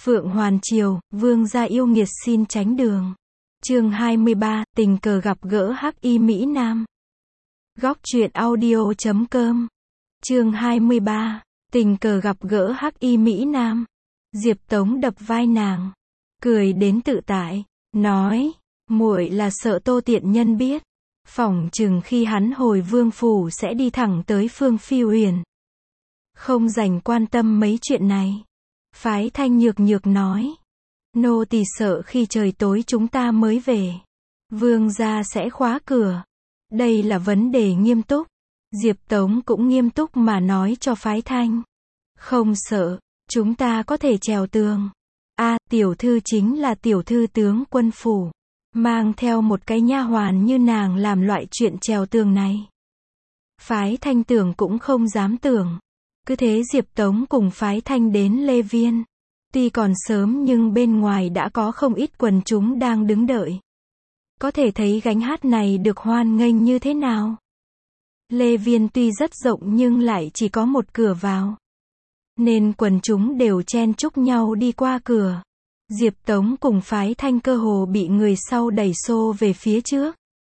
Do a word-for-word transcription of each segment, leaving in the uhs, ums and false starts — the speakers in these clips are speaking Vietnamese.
Phượng Hoàn Triều, vương gia yêu nghiệt xin tránh đường. Chương hai mươi ba, tình cờ gặp gỡ hắc y Mỹ Nam. Góc truyện audio chấm com. Chương hai mươi ba, tình cờ gặp gỡ hắc y Mỹ Nam. Diệp Tống đập vai nàng, cười đến tự tại, nói, muội là sợ Tô Tiện Nhân biết, phỏng chừng khi hắn hồi vương phủ sẽ đi thẳng tới Phương Phi Uyển, không dành quan tâm mấy chuyện này. Phái Thanh nhược nhược nói, nô tỳ sợ khi trời tối chúng ta mới về, vương gia sẽ khóa cửa. Đây là vấn đề nghiêm túc. Diệp Tống cũng nghiêm túc mà nói cho Phái Thanh, không sợ, chúng ta có thể trèo tường. A, à, tiểu thư chính là tiểu thư tướng quân phủ, mang theo một cái nha hoàn như nàng làm loại chuyện trèo tường này. Phái Thanh tưởng cũng không dám tưởng. Cứ thế Diệp Tống cùng Phái Thanh đến Lê Viên. Tuy còn sớm nhưng bên ngoài đã có không ít quần chúng đang đứng đợi. Có thể thấy gánh hát này được hoan nghênh như thế nào. Lê Viên tuy rất rộng nhưng lại chỉ có một cửa vào, nên quần chúng đều chen chúc nhau đi qua cửa. Diệp Tống cùng Phái Thanh cơ hồ bị người sau đẩy xô về phía trước.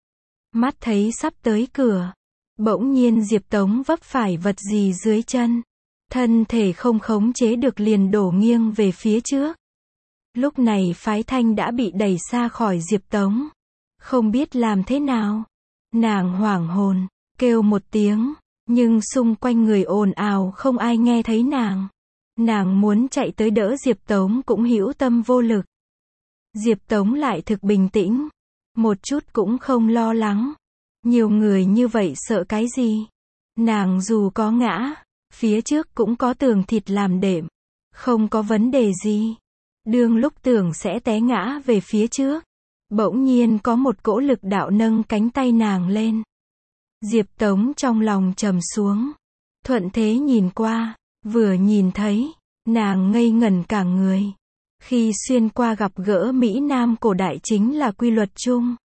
Mắt thấy sắp tới cửa, bỗng nhiên Diệp Tống vấp phải vật gì dưới chân. Thân thể không khống chế được liền đổ nghiêng về phía trước. Lúc này Phái Thanh đã bị đẩy xa khỏi Diệp Tống. Không biết làm thế nào. Nàng hoảng hồn, kêu một tiếng, nhưng xung quanh người ồn ào không ai nghe thấy nàng. Nàng muốn chạy tới đỡ Diệp Tống cũng hữu tâm vô lực. Diệp Tống lại thực bình tĩnh, một chút cũng không lo lắng. Nhiều người như vậy sợ cái gì? Nàng dù có ngã, phía trước cũng có tường thịt làm đệm, không có vấn đề gì. Đương lúc tưởng sẽ té ngã về phía trước, bỗng nhiên có một cỗ lực đạo nâng cánh tay nàng lên. Diệp Tống trong lòng trầm xuống, thuận thế nhìn qua, vừa nhìn thấy, nàng ngây ngẩn cả người. Khi xuyên qua gặp gỡ Mỹ Nam cổ đại chính là quy luật chung.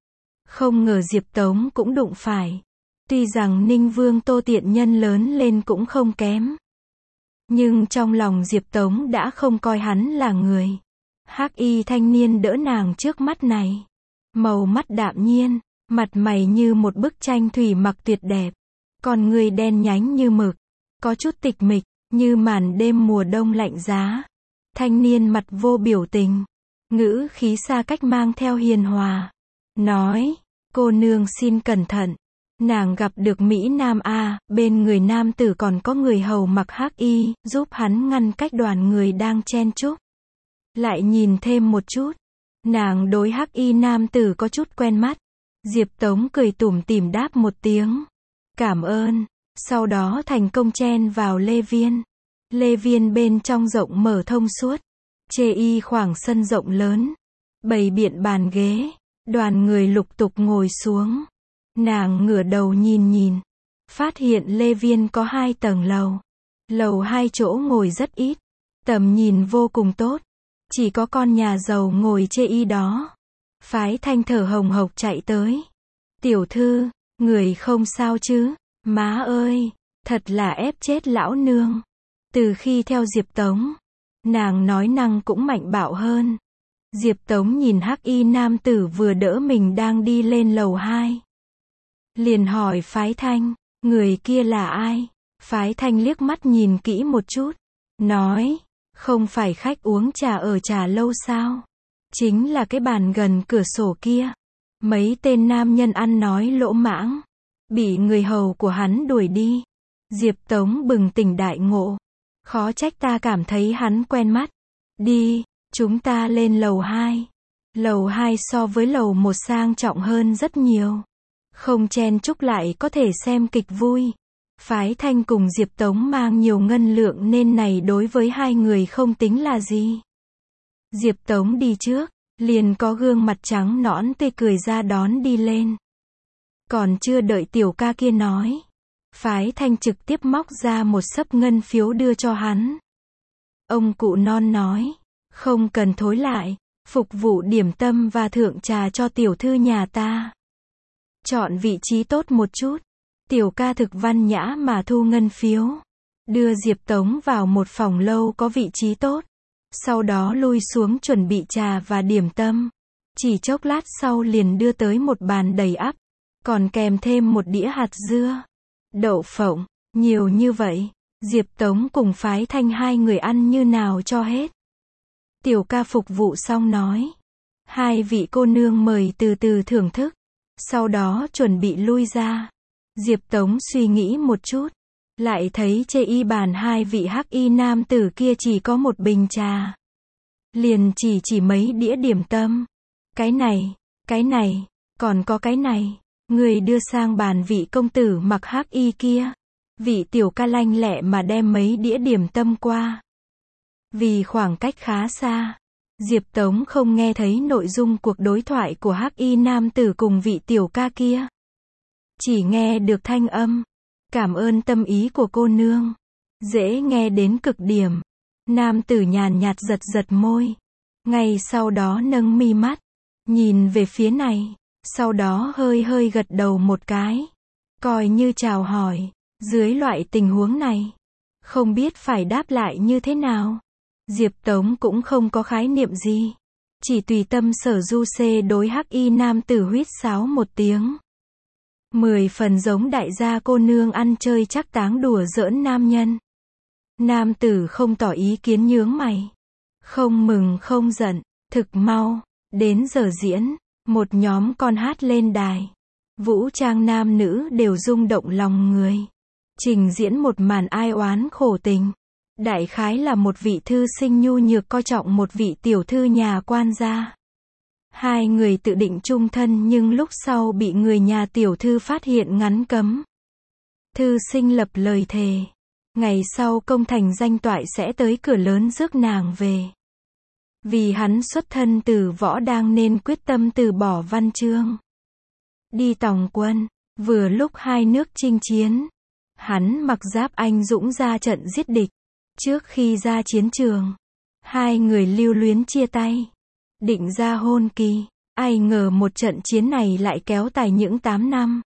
Không ngờ Diệp Tống cũng đụng phải. Tuy rằng Ninh Vương Tô Tiện Nhân lớn lên cũng không kém, nhưng trong lòng Diệp Tống đã không coi hắn là người. Hắc y thanh niên đỡ nàng trước mắt này, màu mắt đạm nhiên, mặt mày như một bức tranh thủy mặc tuyệt đẹp, con người đen nhánh như mực, có chút tịch mịch, như màn đêm mùa đông lạnh giá. Thanh niên mặt vô biểu tình, ngữ khí xa cách mang theo hiền hòa, nói, cô nương xin cẩn thận. Nàng gặp được Mỹ Nam A, bên người nam tử còn có người hầu mặc hắc y, giúp hắn ngăn cách đoàn người đang chen chúc. Lại nhìn thêm một chút, nàng đối hắc y nam tử có chút quen mắt. Diệp Tống cười tủm tỉm đáp một tiếng, cảm ơn, sau đó thành công chen vào Lê Viên. Lê Viên bên trong rộng mở thông suốt, chê y khoảng sân rộng lớn, bày biện bàn ghế, đoàn người lục tục ngồi xuống. Nàng ngửa đầu nhìn nhìn, phát hiện Lê Viên có hai tầng lầu. Lầu hai chỗ ngồi rất ít, tầm nhìn vô cùng tốt, chỉ có con nhà giàu ngồi chê y đó. Phái Thanh thở hồng hộc chạy tới. Tiểu thư, người không sao chứ? Má ơi, thật là ép chết lão nương. Từ khi theo Diệp Tống, nàng nói năng cũng mạnh bạo hơn. Diệp Tống nhìn hắc y nam tử vừa đỡ mình đang đi lên lầu hai, liền hỏi Phái Thanh, người kia là ai? Phái Thanh liếc mắt nhìn kỹ một chút, nói, không phải khách uống trà ở trà lâu sao? Chính là cái bàn gần cửa sổ kia. Mấy tên nam nhân ăn nói lỗ mãng, bị người hầu của hắn đuổi đi. Diệp Tống bừng tỉnh đại ngộ, khó trách ta cảm thấy hắn quen mắt. Đi, chúng ta lên lầu hai. Lầu hai so với lầu một sang trọng hơn rất nhiều. Không chen chúc lại có thể xem kịch vui. Phái Thanh cùng Diệp Tống mang nhiều ngân lượng nên này đối với hai người không tính là gì. Diệp Tống đi trước, liền có gương mặt trắng nõn tươi cười ra đón đi lên. Còn chưa đợi tiểu ca kia nói, Phái Thanh trực tiếp móc ra một xấp ngân phiếu đưa cho hắn. Ông cụ non nói, không cần thối lại, phục vụ điểm tâm và thượng trà cho tiểu thư nhà ta. Chọn vị trí tốt một chút. Tiểu ca thực văn nhã mà thu ngân phiếu, đưa Diệp Tống vào một phòng lâu có vị trí tốt. Sau đó lui xuống chuẩn bị trà và điểm tâm. Chỉ chốc lát sau liền đưa tới một bàn đầy ắp, còn kèm thêm một đĩa hạt dưa, đậu phộng, nhiều như vậy. Diệp Tống cùng Phái Thanh hai người ăn như nào cho hết. Tiểu ca phục vụ xong nói. Hai vị cô nương mời từ từ thưởng thức. Sau đó chuẩn bị lui ra. Diệp Tống suy nghĩ một chút. Lại thấy chê y bàn hai vị hắc y nam tử kia chỉ có một bình trà. Liền chỉ chỉ mấy đĩa điểm tâm. Cái này, cái này, còn có cái này. Người đưa sang bàn vị công tử mặc hắc y kia. Vị tiểu ca lanh lẹ mà đem mấy đĩa điểm tâm qua. Vì khoảng cách khá xa, Diệp Tống không nghe thấy nội dung cuộc đối thoại của hắc y nam tử cùng vị tiểu ca kia. Chỉ nghe được thanh âm. Cảm ơn tâm ý của cô nương. Dễ nghe đến cực điểm. Nam tử nhàn nhạt giật giật môi. Ngay sau đó nâng mi mắt. Nhìn về phía này. Sau đó hơi hơi gật đầu một cái. Coi như chào hỏi. Dưới loại tình huống này. Không biết phải đáp lại như thế nào. Diệp Tống cũng không có khái niệm gì. Chỉ tùy tâm sở du xê đối hắc y nam tử huýt sáo một tiếng. Mười phần giống đại gia cô nương ăn chơi chắc táng đùa giỡn nam nhân. Nam tử không tỏ ý kiến nhướng mày. Không mừng không giận. Thực mau. Đến giờ diễn. Một nhóm con hát lên đài. Vũ trang nam nữ đều rung động lòng người. Trình diễn một màn ai oán khổ tình. Đại khái là một vị thư sinh nhu nhược coi trọng một vị tiểu thư nhà quan gia. Hai người tự định chung thân nhưng lúc sau bị người nhà tiểu thư phát hiện ngắn cấm. Thư sinh lập lời thề. Ngày sau công thành danh toại sẽ tới cửa lớn rước nàng về. Vì hắn xuất thân từ võ đang nên quyết tâm từ bỏ văn chương. Đi tòng quân. Vừa lúc hai nước chinh chiến. Hắn mặc giáp anh dũng ra trận giết địch. Trước khi ra chiến trường, hai người lưu luyến chia tay. Định ra hôn kỳ. Ai ngờ một trận chiến này lại kéo dài những tám năm.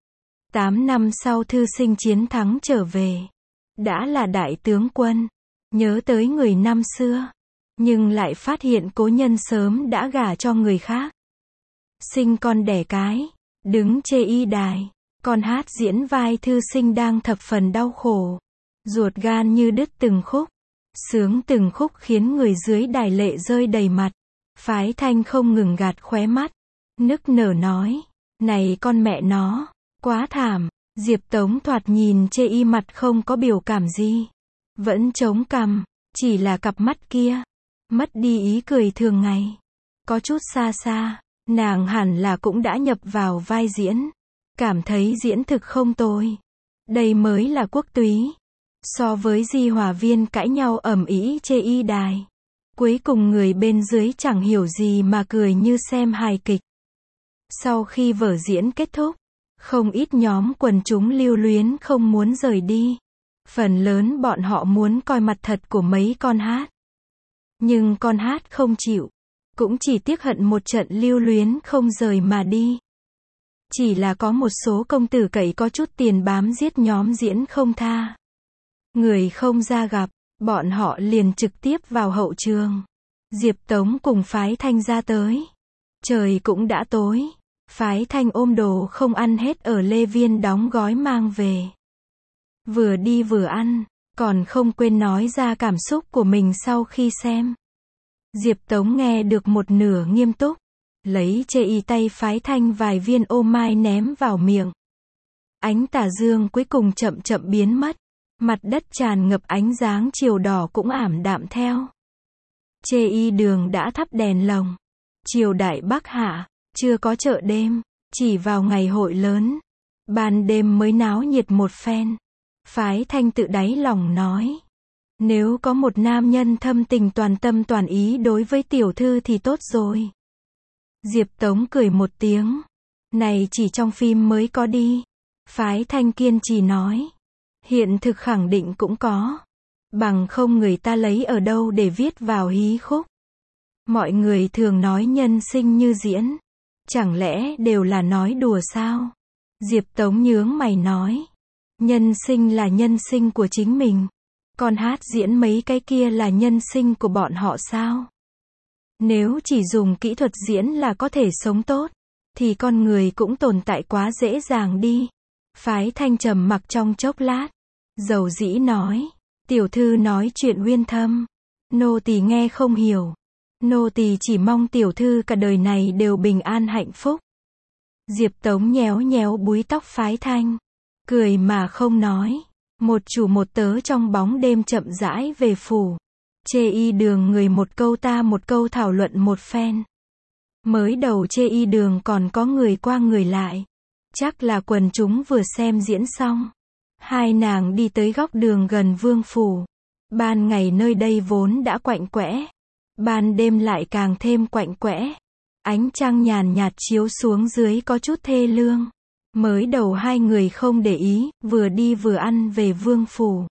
tám năm sau thư sinh chiến thắng trở về. Đã là đại tướng quân. Nhớ tới người năm xưa. Nhưng lại phát hiện cố nhân sớm đã gả cho người khác. Sinh con đẻ cái. Đứng chê y đài. Con hát diễn vai thư sinh đang thập phần đau khổ. Ruột gan như đứt từng khúc. Sướng từng khúc khiến người dưới đài lệ rơi đầy mặt. Phái Thanh không ngừng gạt khóe mắt. Nức nở nói. Này con mẹ nó. Quá thảm. Diệp Tống thoạt nhìn chê y mặt không có biểu cảm gì. Vẫn chống cằm. Chỉ là cặp mắt kia. Mất đi ý cười thường ngày. Có chút xa xa. Nàng hẳn là cũng đã nhập vào vai diễn. Cảm thấy diễn thực không tồi. Đây mới là quốc túy. So với Di Hòa Viên cãi nhau ầm ĩ chê y đài. Cuối cùng người bên dưới chẳng hiểu gì mà cười như xem hài kịch. Sau khi vở diễn kết thúc, không ít nhóm quần chúng lưu luyến không muốn rời đi. Phần lớn bọn họ muốn coi mặt thật của mấy con hát. Nhưng con hát không chịu. Cũng chỉ tiếc hận một trận lưu luyến không rời mà đi. Chỉ là có một số công tử cậy có chút tiền bám giết nhóm diễn không tha. Người không ra gặp, bọn họ liền trực tiếp vào hậu trường. Diệp Tống cùng Phái Thanh ra tới. Trời cũng đã tối. Phái Thanh ôm đồ không ăn hết ở Lê Viên đóng gói mang về. Vừa đi vừa ăn, còn không quên nói ra cảm xúc của mình sau khi xem. Diệp Tống nghe được một nửa nghiêm túc. Lấy chê y tay Phái Thanh vài viên ô mai ném vào miệng. Ánh tà dương cuối cùng chậm chậm biến mất. Mặt đất tràn ngập ánh dáng chiều đỏ cũng ảm đạm theo. Chê y đường đã thắp đèn lồng. Triều đại Bắc Hạ, chưa có chợ đêm, chỉ vào ngày hội lớn. Ban đêm mới náo nhiệt một phen. Phái Thanh tự đáy lòng nói. Nếu có một nam nhân thâm tình toàn tâm toàn ý đối với tiểu thư thì tốt rồi. Diệp Tống cười một tiếng. Này chỉ trong phim mới có đi. Phái Thanh kiên trì nói. Hiện thực khẳng định cũng có. Bằng không người ta lấy ở đâu để viết vào hí khúc. Mọi người thường nói nhân sinh như diễn. Chẳng lẽ đều là nói đùa sao? Diệp Tống nhướng mày nói. Nhân sinh là nhân sinh của chính mình. Con hát diễn mấy cái kia là nhân sinh của bọn họ sao? Nếu chỉ dùng kỹ thuật diễn là có thể sống tốt, thì con người cũng tồn tại quá dễ dàng đi. Phái Thanh trầm mặc trong chốc lát, dầu dĩ nói, tiểu thư nói chuyện uyên thâm, nô tỳ nghe không hiểu. Nô tỳ chỉ mong tiểu thư cả đời này đều bình an hạnh phúc. Diệp Tống nhéo nhéo búi tóc Phái Thanh, cười mà không nói. Một chủ một tớ trong bóng đêm chậm rãi về phủ. Chê y đường người một câu ta một câu thảo luận một phen. Mới đầu chê y đường còn có người qua người lại. Chắc là quần chúng vừa xem diễn xong. Hai nàng đi tới góc đường gần vương phủ. Ban ngày nơi đây vốn đã quạnh quẽ. Ban đêm lại càng thêm quạnh quẽ. Ánh trăng nhàn nhạt chiếu xuống dưới có chút thê lương. Mới đầu hai người không để ý, vừa đi vừa ăn về vương phủ.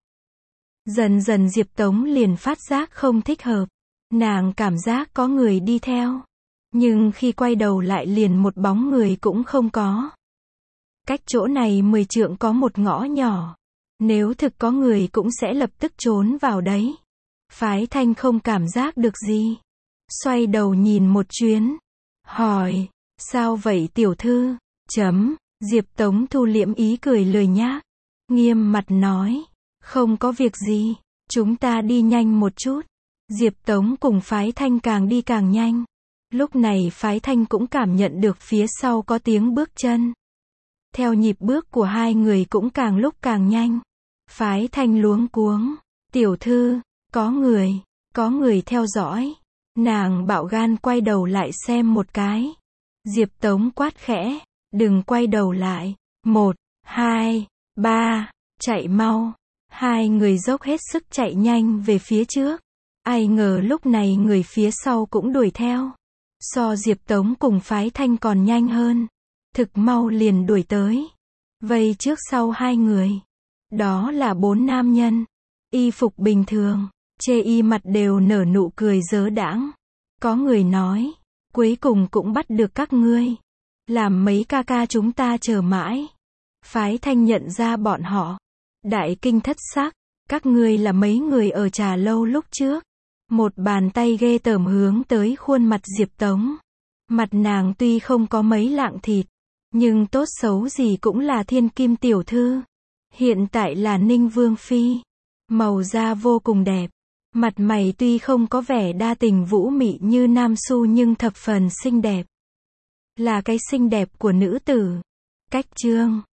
Dần dần Diệp Tống liền phát giác không thích hợp. Nàng cảm giác có người đi theo. Nhưng khi quay đầu lại liền một bóng người cũng không có. Cách chỗ này mười trượng có một ngõ nhỏ. Nếu thực có người cũng sẽ lập tức trốn vào đấy. Phái Thanh không cảm giác được gì. Xoay đầu nhìn một chuyến. Hỏi, sao vậy tiểu thư? Chấm. Diệp Tống thu liễm ý cười lười nhác. Nghiêm mặt nói, không có việc gì, chúng ta đi nhanh một chút. Diệp Tống cùng Phái Thanh càng đi càng nhanh. Lúc này Phái Thanh cũng cảm nhận được phía sau có tiếng bước chân. Theo nhịp bước của hai người cũng càng lúc càng nhanh. Phái Thanh luống cuống, tiểu thư, có người, có người theo dõi. Nàng bạo gan quay đầu lại xem một cái. Diệp Tống quát khẽ, đừng quay đầu lại. Một, hai, ba, chạy mau. Hai người dốc hết sức chạy nhanh về phía trước. Ai ngờ lúc này người phía sau cũng đuổi theo. So Diệp Tống cùng Phái Thanh còn nhanh hơn. Thực mau liền đuổi tới. Vây trước sau hai người. Đó là bốn nam nhân. Y phục bình thường. Chê y mặt đều nở nụ cười dớ đãng. Có người nói, cuối cùng cũng bắt được các ngươi. Làm mấy ca ca chúng ta chờ mãi. Phái Thanh nhận ra bọn họ. Đại kinh thất sắc. Các ngươi là mấy người ở trà lâu lúc trước. Một bàn tay ghê tởm hướng tới khuôn mặt Diệp Tống. Mặt nàng tuy không có mấy lạng thịt, nhưng tốt xấu gì cũng là thiên kim tiểu thư. Hiện tại là Ninh Vương Phi. Màu da vô cùng đẹp. Mặt mày tuy không có vẻ đa tình vũ mị như nam xu nhưng thập phần xinh đẹp. Là cái xinh đẹp của nữ tử. Cách chương